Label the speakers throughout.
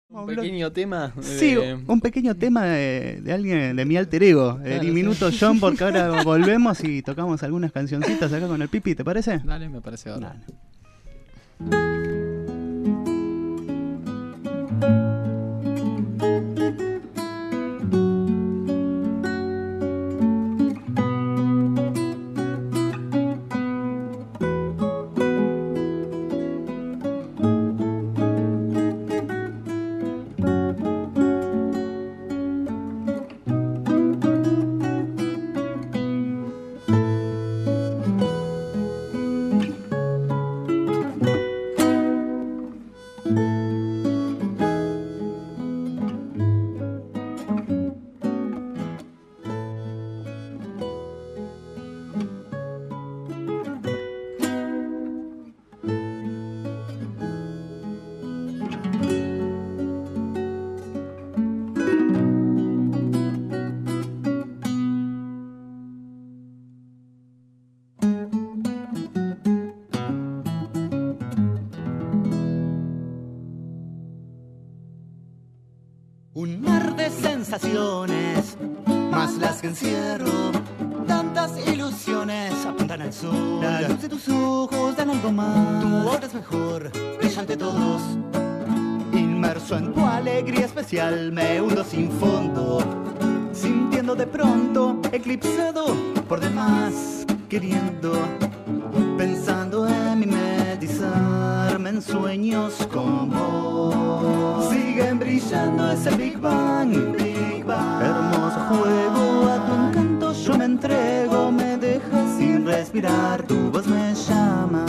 Speaker 1: Un pequeño tema.
Speaker 2: Sí, un pequeño tema de alguien, de mi alter ego, el diminuto John, porque ahora volvemos y tocamos algunas cancioncitas acá con el Pipi, ¿te parece?
Speaker 1: Dale, me parece bárbaro.
Speaker 3: Un mar de sensaciones, más las que encierro. Tantas ilusiones apuntan al sol. La luz de tus ojos dan algo más. Tu obra es mejor, brillante todos. Inmerso en tu alegría especial, me hundo sin fondo. Sintiendo de pronto, eclipsado por demás. Queriendo, pensando en mimetizarme en sueños con vos. Siguen brillando ese Big Bang, Big Bang. Hermoso juego, a tu encanto yo me entrego. Me dejas sin respirar, tu voz me llama.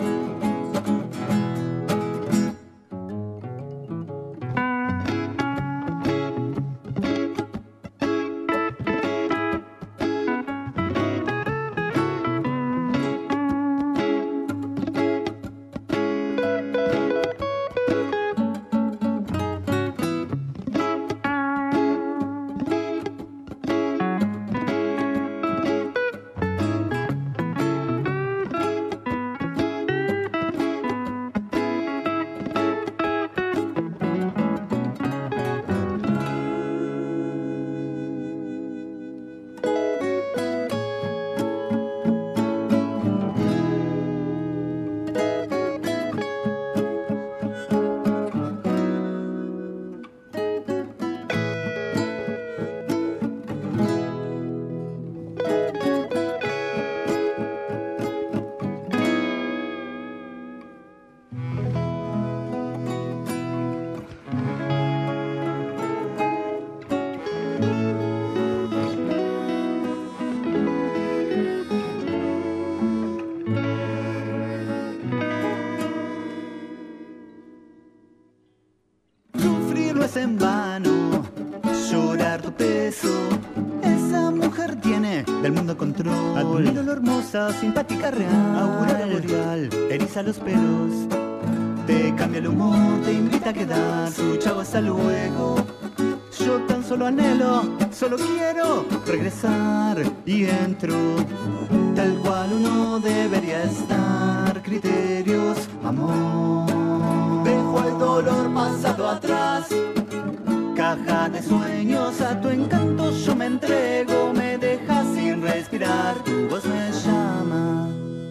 Speaker 3: En vano, llorar tu peso. Esa mujer tiene del mundo control. Admiro lo hermosa, simpática, real. Aurora boreal, eriza los pelos. Te cambia el humor, te invita a quedar. Su chavo, hasta luego. Yo tan solo anhelo, solo quiero regresar. Y entro, tal cual uno debería estar. Criterios, amor. Dejo el dolor pasado atrás. Caja de sueños, a tu encanto yo me entrego. Me dejas sin respirar, tu voz me llama.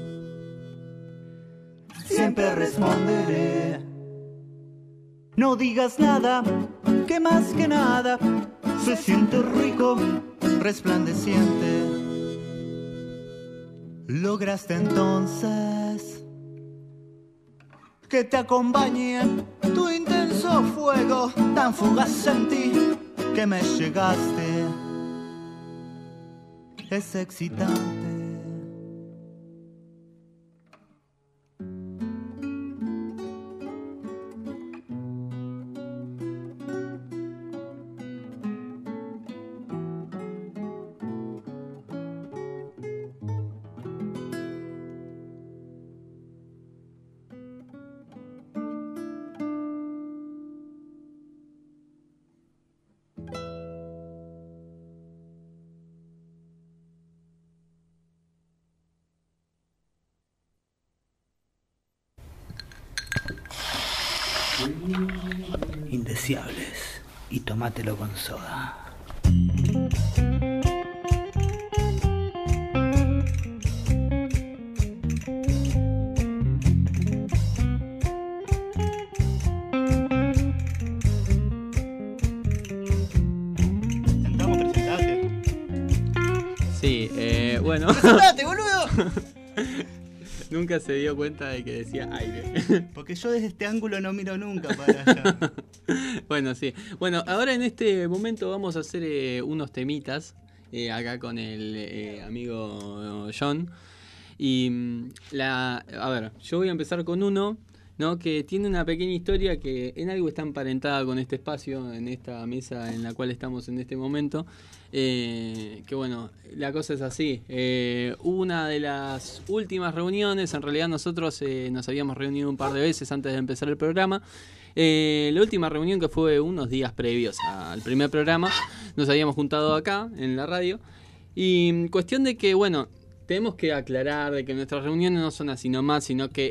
Speaker 3: Siempre responderé. No digas nada, que más que nada se siente rico, resplandeciente. Lograste entonces que te acompañe tu intenso fuego, tan fugaz en ti que me llegaste. Es excitante. indeseables y tomátelo con soda.
Speaker 1: Sí, bueno.
Speaker 3: ¡Presentate, boludo!
Speaker 1: Nunca se dio cuenta de que decía aire.
Speaker 2: Porque yo desde este ángulo no miro nunca para allá.
Speaker 1: Bueno, sí. Bueno, ahora en este momento vamos a hacer unos temitas acá con el amigo John. Y a ver, yo voy a empezar con uno, ¿no? Que tiene una pequeña historia que en algo está emparentada con este espacio, en esta mesa en la cual estamos en este momento. Que bueno, la cosa es así. Hubo una de las últimas reuniones, en realidad nosotros nos habíamos reunido un par de veces antes de empezar el programa. La última reunión, que fue unos días previos al primer programa, nos habíamos juntado acá en la radio. Y cuestión de que, bueno, tenemos que aclarar de que nuestras reuniones no son así nomás, sino que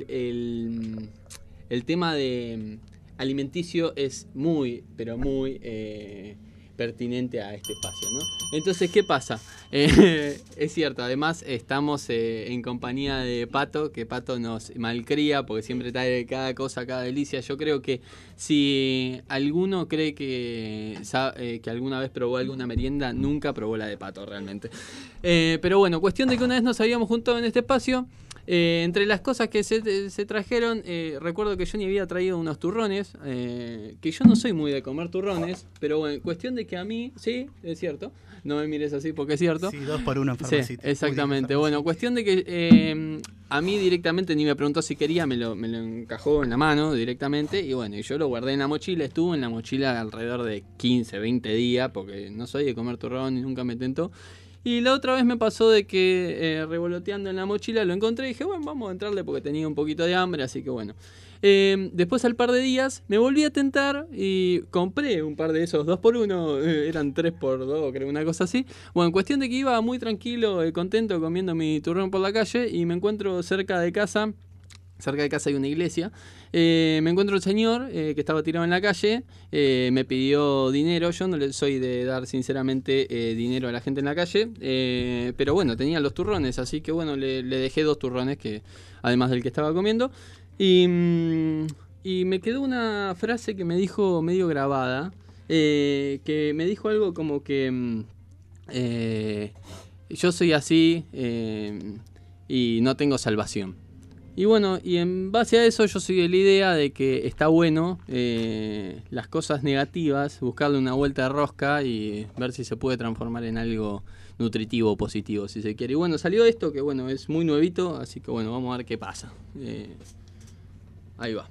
Speaker 1: el tema de alimenticio es muy, pero muy pertinente a este espacio, ¿no? Entonces, ¿qué pasa? Es cierto, además estamos en compañía de Pato, que Pato nos malcría porque siempre trae cada cosa, cada delicia. Yo creo que si alguno cree que alguna vez probó alguna merienda, nunca probó la de Pato realmente. Pero bueno, cuestión de que una vez nos habíamos juntado en este espacio. Entre las cosas que se trajeron, recuerdo que Johnny había traído unos turrones, que yo no soy muy de comer turrones, pero bueno, cuestión de que a mí, sí, es cierto, no me mires así porque es cierto.
Speaker 2: Sí, 2 por 1 en Farmacita.
Speaker 1: Sí, exactamente. Bueno, cuestión de que a mí directamente ni me preguntó si quería, me lo encajó en la mano directamente, y bueno, y yo lo guardé en la mochila. Estuvo en la mochila alrededor de 15, 20 días, porque no soy de comer turrón y nunca me tentó. Y la otra vez me pasó de que revoloteando en la mochila lo encontré y dije, bueno, vamos a entrarle porque tenía un poquito de hambre, así que bueno. Después, al par de días, me volví a tentar y compré un par de esos 2 por 1, eran 3 por 2, creo, una cosa así. Bueno, cuestión de que iba muy tranquilo, contento, comiendo mi turrón por la calle, y me encuentro cerca de casa hay una iglesia. Me encuentro un señor que estaba tirado en la calle, me pidió dinero. Yo no le soy de dar sinceramente dinero a la gente en la calle, pero bueno, tenía los turrones, así que bueno, le dejé 2 turrones, que además del que estaba comiendo. Y me quedó una frase que me dijo medio grabada, que me dijo algo como que yo soy así y no tengo salvación. Y bueno, y en base a eso yo soy de la idea de que está bueno las cosas negativas, buscarle una vuelta de rosca y ver si se puede transformar en algo nutritivo o positivo, si se quiere. Y bueno, salió esto, que bueno, es muy nuevito, así que bueno, vamos a ver qué pasa. Ahí va.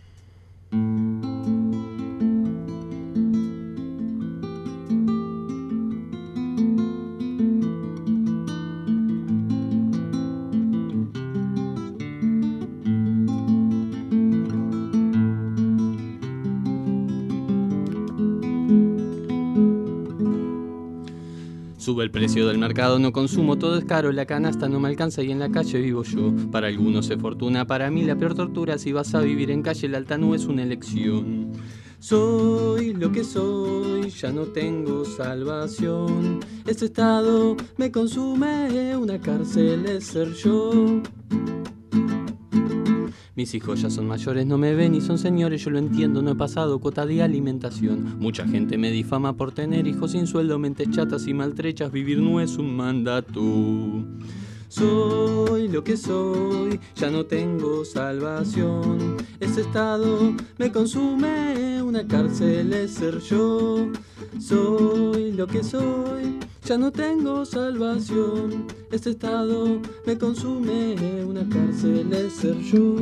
Speaker 1: Sube el precio del mercado, no consumo, todo es caro, la canasta no me alcanza y en la calle vivo yo. Para algunos es fortuna, para mí la peor tortura. Si vas a vivir en calle, el alta no es una elección. Soy lo que soy, ya no tengo salvación. Este estado me consume, una cárcel es ser yo. Mis hijos ya son mayores, no me ven y son señores, yo lo entiendo, no he pasado cuota de alimentación. Mucha gente me difama por tener hijos sin sueldo, mentes chatas y maltrechas, vivir no es un mandato. Soy lo que soy, ya no tengo salvación. Este estado me consume, una cárcel es ser yo. Soy lo que soy, ya no tengo salvación. Este estado me consume, una cárcel es ser yo.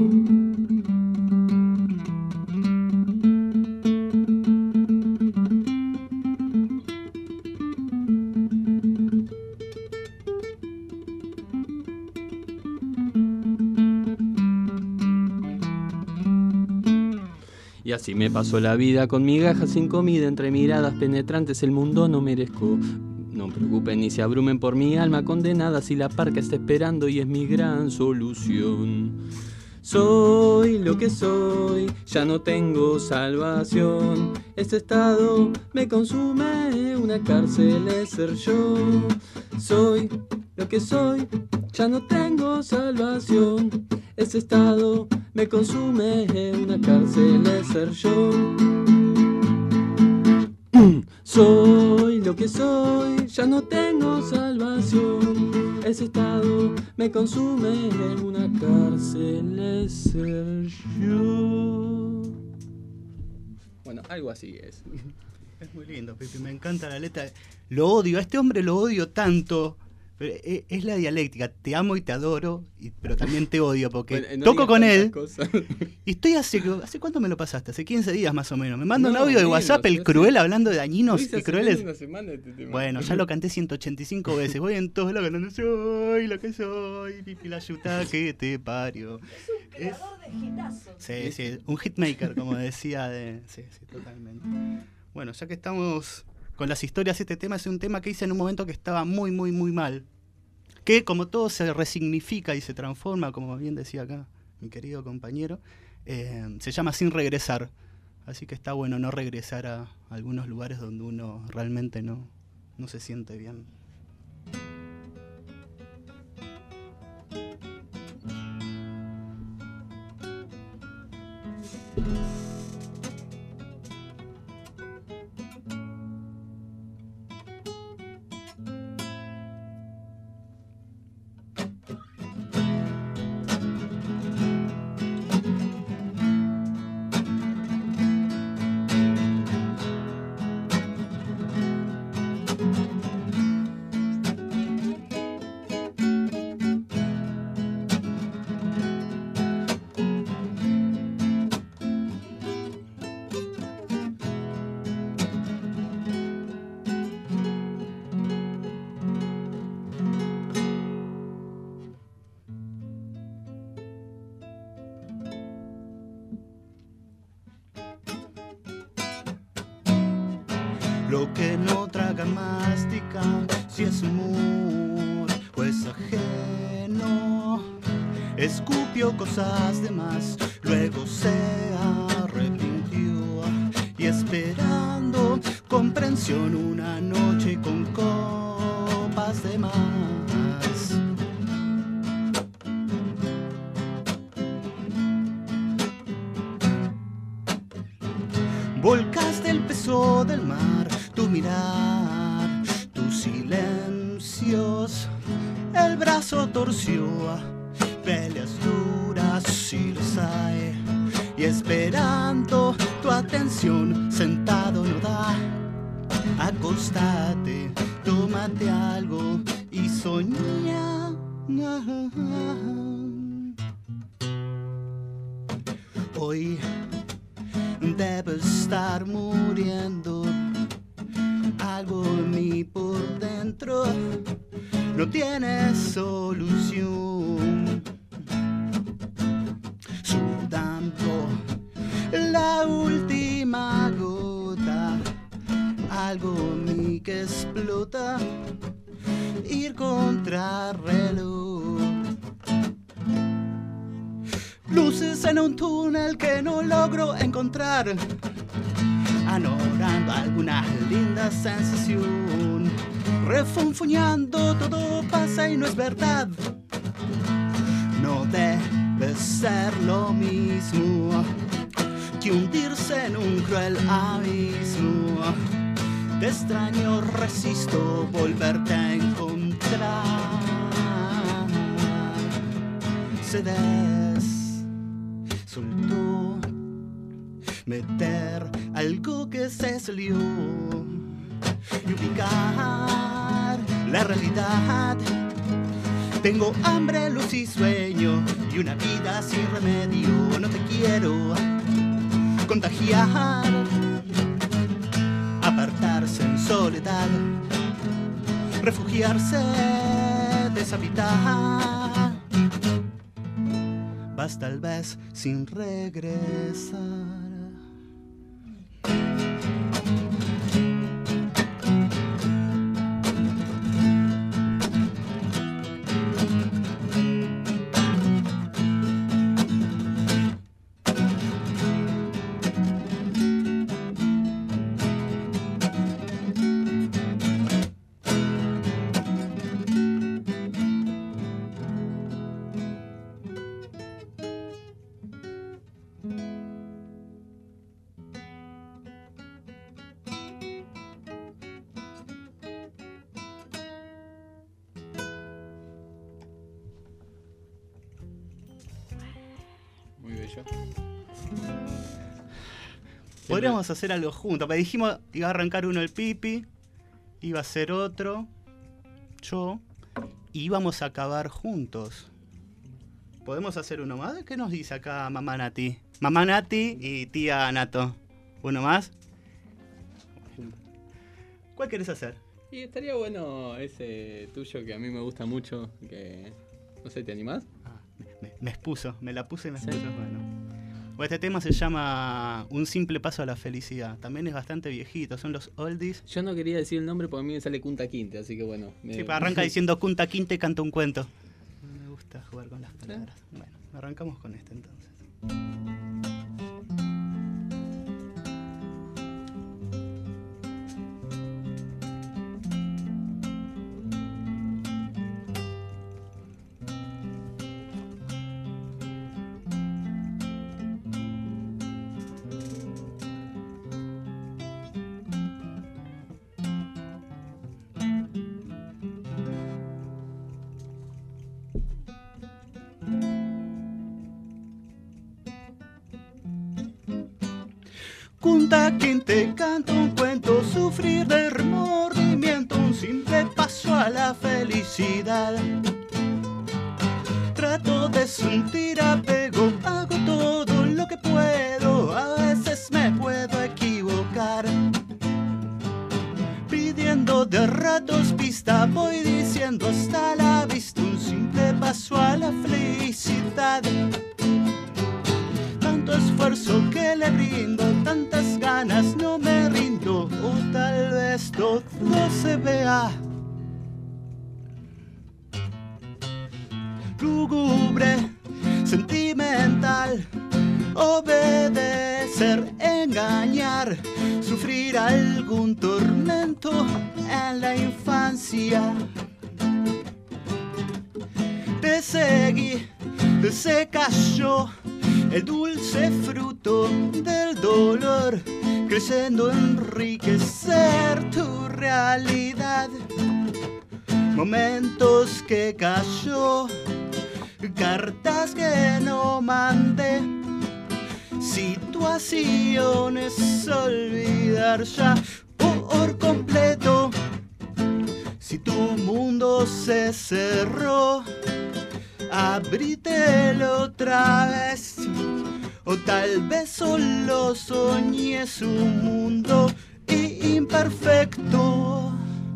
Speaker 1: Y así me pasó la vida con migajas sin comida, entre miradas penetrantes el mundo no merezco. No preocupen ni se abrumen por mi alma condenada, si la parca está esperando y es mi gran solución. Soy lo que soy, ya no tengo salvación. Este estado me consume, una cárcel es ser yo. Soy lo que soy, ya no tengo salvación. Este estado me consume, una cárcel es ser yo. Soy lo que soy, ya no tengo salvación. Ese estado me consume, en una cárcel es ser yo. Bueno, algo así es.
Speaker 2: Es muy lindo, Pipi, me encanta la letra. Lo odio, a este hombre lo odio tanto. Pero es la dialéctica, te amo y te adoro, pero también te odio porque
Speaker 1: Bueno, no
Speaker 2: toco con él
Speaker 1: cosas.
Speaker 2: y estoy ¿hace cuánto me lo pasaste? Hace 15 días más o menos. Me manda un
Speaker 1: No,
Speaker 2: audio de
Speaker 1: menos,
Speaker 2: WhatsApp, el cruel, hablando de dañinos y crueles.
Speaker 1: Una semana este tema.
Speaker 2: Bueno, ya lo canté 185 veces. Voy en todos lados cantando soy lo que soy, Pipi la yuta que te parió.
Speaker 4: Es un creador de hitazos.
Speaker 2: Sí, sí, un hitmaker, como decía. Sí, totalmente. Bueno, ya que estamos con las historias, este tema es un tema que hice en un momento que estaba muy, muy, muy mal. Que como todo se resignifica y se transforma, como bien decía acá mi querido compañero, se llama Sin Regresar. Así que está bueno no regresar a algunos lugares donde uno realmente no se siente bien. Lo que no traga mastica, si es humor o es ajeno. Escupió cosas de más, luego se arrepintió. Y esperando comprensión una noche con copas de más. Volcaste el peso del mar, tu mirar, tus silencios, el brazo torció, peleas duras si los hay, y esperando tu atención, sentado no da, acostate, tómate algo y soñá. Hoy debo estar muriendo, algo en mí por dentro no tiene solución. Sudando la última gota, algo en mí que explota, ir contra reloj. Luces en un túnel que no logro encontrar, anorando alguna linda sensación. Refunfuñando todo pasa y no es verdad. No debe ser lo mismo que hundirse en un cruel abismo. Te extraño, resisto volverte a encontrar. Se soltó meter algo que se salió y ubicar la realidad. Tengo hambre, luz y sueño y una vida sin remedio. No te quiero contagiar, apartarse en soledad, refugiarse, deshabitar. Vas tal vez sin regresar.
Speaker 1: tuyo.
Speaker 2: Podríamos hacer algo juntos. Me dijimos, iba a arrancar uno el Pipi, iba a ser otro, yo, y íbamos a acabar juntos. ¿Podemos hacer uno más? ¿Qué nos dice acá Mamá Nati? Mamá Nati y tía Nato. ¿Uno más? ¿Cuál querés hacer?
Speaker 1: Y estaría bueno ese tuyo que a mí me gusta mucho, que no sé, ¿te animás?
Speaker 2: Ah, me expuso, me la puse y me
Speaker 1: Sí.
Speaker 2: expuso. Bueno. Este tema se llama Un simple paso a la felicidad. También es bastante viejito, son los oldies.
Speaker 1: Yo no quería decir el nombre porque a mí me sale Kunta Kinte, así que bueno.
Speaker 2: Sí, arranca diciendo Kunta Kinte canta un cuento. No me gusta jugar con las palabras. Bueno, arrancamos con este entonces. Kunta Kinte canta un cuento, sufrir de remordimiento, un simple paso a la felicidad. Trato de sentir apego, hago todo lo que puedo, a veces me puedo equivocar. Pidiendo de ratos pista, voy diciendo hasta la vista, un simple paso a la felicidad. Tanto esfuerzo que le brindo, tantas ganas, no me rindo, o tal vez todo se vea lúgubre, sentimental, obedecer, engañar, sufrir algún tormento en la infancia. Te seguí, se cayó el dulce fruto del dolor, creciendo enriquecer tu realidad. Momentos que cayó, cartas que no mandé, situaciones olvidar ya por completo. Si tu mundo se cerró, abrítelo otra vez, o tal vez solo soñé su mundo imperfecto.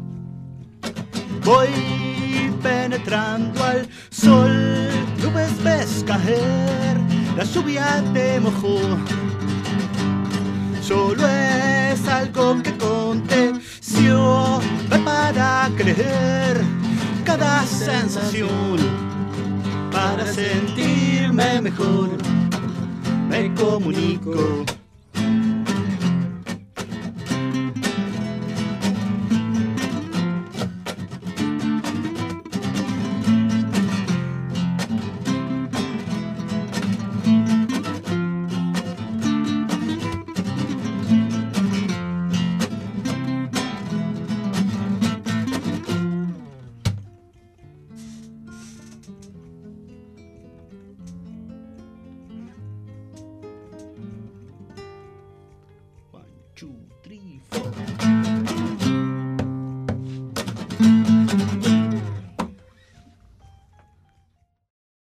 Speaker 2: Voy penetrando al sol, nubes ves caer, la lluvia te mojó. Solo es algo que aconteció para creer cada sensación. Para sentirme mejor, me comunico